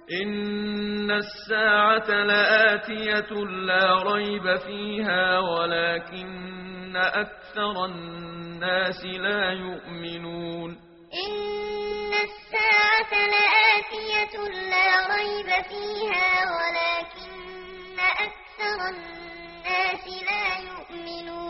إن الساعة لآتية لا ريب فيها ولكن أكثر الناس لا يؤمنون إن الساعة لآتية لا ريب فيها ولكن أكثر الناس لا يؤمنون